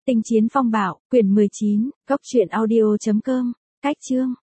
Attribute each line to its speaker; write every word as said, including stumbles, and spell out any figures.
Speaker 1: Tinh chiến phong bạo, quyển mười chín, góc truyện audio chấm com, cách chương.